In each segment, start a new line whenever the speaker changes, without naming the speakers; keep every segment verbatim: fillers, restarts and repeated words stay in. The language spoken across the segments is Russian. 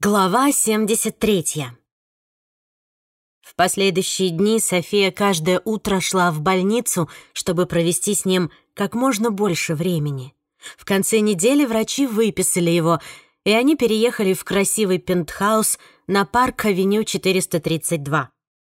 Глава семьдесят третья. В последующие дни София каждое утро шла в больницу, чтобы провести с ним как можно больше времени. В конце недели врачи выписали его, и они переехали в красивый пентхаус на Парк-авеню четыреста тридцать два.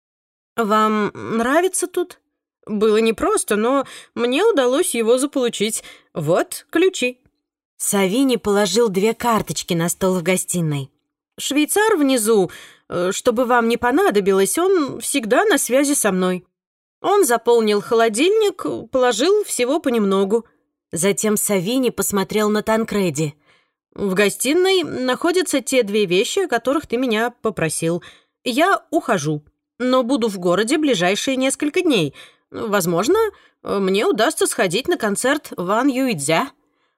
«Вам нравится тут?» «Было непросто, но мне удалось его заполучить. Вот ключи». Савини положил две карточки на стол в гостиной. «Швейцар внизу, чтобы вам не понадобилось, он всегда на связи со мной». Он заполнил холодильник, положил всего понемногу. Затем Савини посмотрел на Танкреди. «В гостиной находятся те две вещи, о которых ты меня попросил. Я ухожу, но буду в городе ближайшие несколько дней. Возможно, мне удастся сходить на концерт Ван Юйцзя.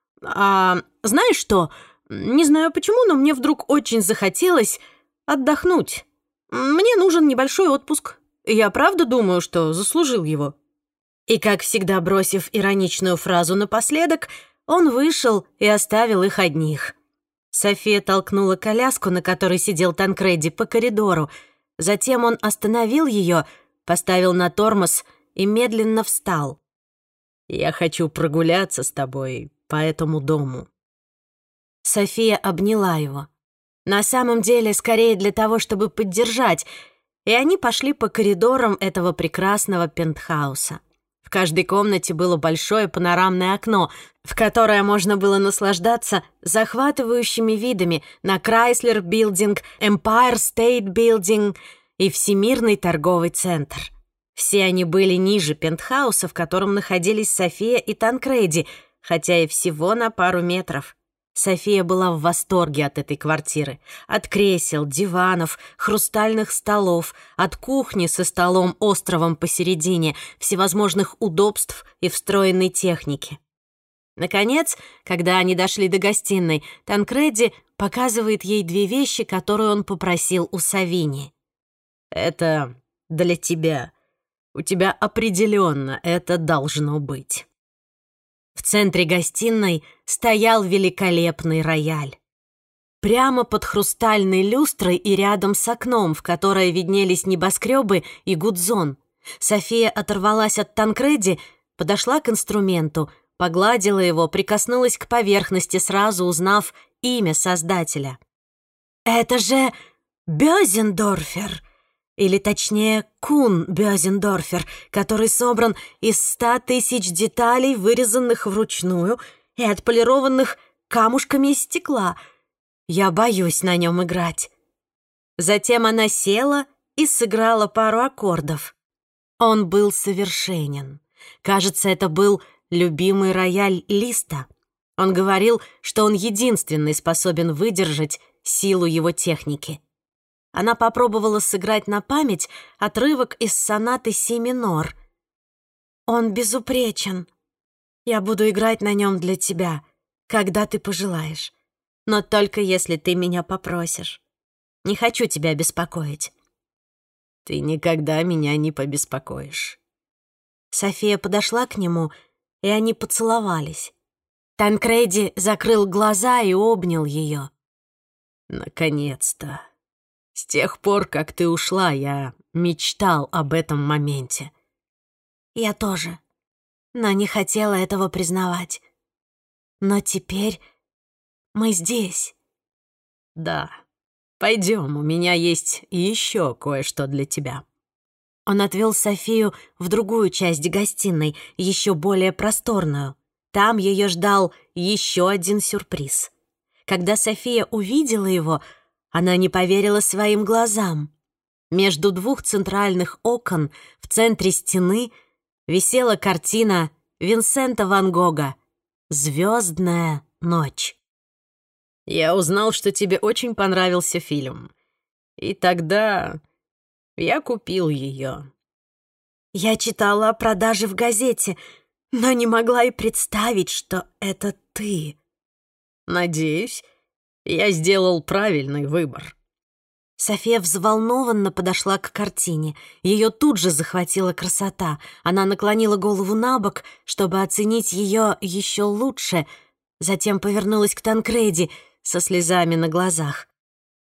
А знаешь что? Не знаю почему, но мне вдруг очень захотелось отдохнуть. Мне нужен небольшой отпуск. Я правда думаю, что заслужил его». И, как всегда, бросив ироничную фразу напоследок, он вышел и оставил их одних. София толкнула коляску, на которой сидел Танкреди, по коридору. Затем он остановил ее, поставил на тормоз и медленно встал. «Я хочу прогуляться с тобой по этому дому». София обняла его. На самом деле, скорее для того, чтобы поддержать, и они пошли по коридорам этого прекрасного пентхауса. В каждой комнате было большое панорамное окно, в которое можно было наслаждаться захватывающими видами на Крайслер Билдинг, Эмпайр Стейт Билдинг и Всемирный торговый центр. Все они были ниже пентхауса, в котором находились София и Танкреди, хотя и всего на пару метров. София была в восторге от этой квартиры. От кресел, диванов, хрустальных столов, от кухни со столом-островом посередине, всевозможных удобств и встроенной техники. Наконец, когда они дошли до гостиной, Танкреди показывает ей две вещи, которые он попросил у Савини. «Это для тебя. У тебя определенно это должно быть». В центре гостиной стоял великолепный рояль. Прямо под хрустальной люстрой и рядом с окном, в которое виднелись небоскребы и гудзон, София оторвалась от Танкреди, подошла к инструменту, погладила его, прикоснулась к поверхности, сразу узнав имя создателя. «Это же Бёзендорфер!» Или точнее, Кун Бёзендорфер, который собран из ста тысяч деталей, вырезанных вручную и отполированных камушками из стекла. Я боюсь на нем играть. Затем она села и сыграла пару аккордов. Он был совершенен. Кажется, это был любимый рояль Листа. Он говорил, что он единственный способен выдержать силу его техники. Она попробовала сыграть на память отрывок из сонаты си минор. «Он безупречен. Я буду играть на нем для тебя, когда ты пожелаешь. Но только если ты меня попросишь. Не хочу тебя беспокоить». «Ты никогда меня не побеспокоишь». София подошла к нему, и они поцеловались. Танкреди закрыл глаза и обнял ее. «Наконец-то. С тех пор, как ты ушла, я мечтал об этом моменте». «Я тоже, но не хотела этого признавать. Но теперь мы здесь». «Да, пойдем, у меня есть еще кое-что для тебя». Он отвел Софию в другую часть гостиной, еще более просторную. Там ее ждал еще один сюрприз. Когда София увидела его, она не поверила своим глазам. Между двух центральных окон в центре стены висела картина Винсента ван Гога «Звездная ночь». «Я узнал, что тебе очень понравился фильм. И тогда я купил ее». «Я читала о продаже в газете, но не могла и представить, что это ты». «Надеюсь, я сделал правильный выбор». София взволнованно подошла к картине. Ее тут же захватила красота. Она наклонила голову на бок, чтобы оценить ее еще лучше, затем повернулась к Танкреди со слезами на глазах.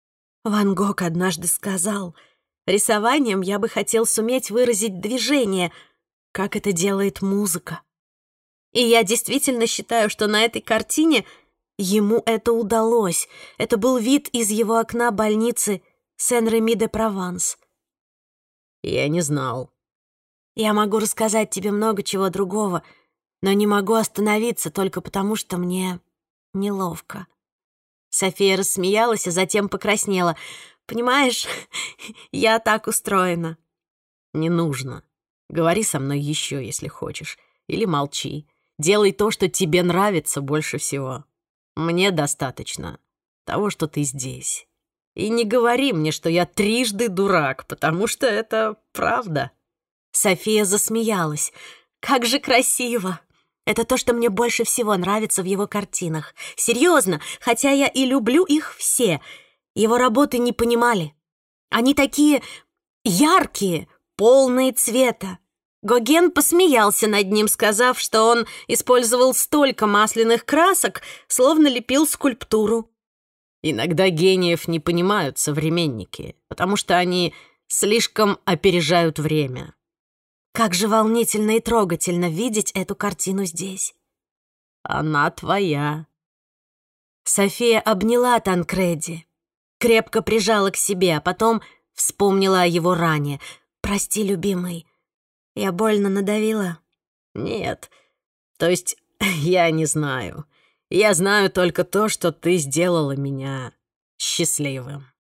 Ван Гог однажды сказал, рисованием я бы хотел суметь выразить движение, как это делает музыка. И я действительно считаю, что на этой картине ему это удалось. Это был вид из его окна больницы Сен-Реми-де-Прованс.
Я не знал.
Я могу рассказать тебе много чего другого, но не могу остановиться только потому, что мне неловко. София рассмеялась, а затем покраснела. «Понимаешь, я так устроена».
«Не нужно. Говори со мной еще, если хочешь. Или молчи. Делай то, что тебе нравится больше всего. Мне достаточно того, что ты здесь. И не говори мне, что я трижды дурак, потому что это правда».
София засмеялась. «Как же красиво! Это то, что мне больше всего нравится в его картинах. Серьезно, хотя я и люблю их все. Его работы не понимали. Они такие яркие, полные цвета. Гоген посмеялся над ним, сказав, что он использовал столько масляных красок, словно лепил скульптуру.
Иногда гениев не понимают современники, потому что они слишком опережают время.
Как же волнительно и трогательно видеть эту картину здесь.
Она твоя.
София обняла Танкреди, крепко прижала к себе, а потом вспомнила о его ране. «Прости, любимый, я больно надавила».
«Нет, то есть я не знаю. Я знаю только то, что ты сделала меня счастливым».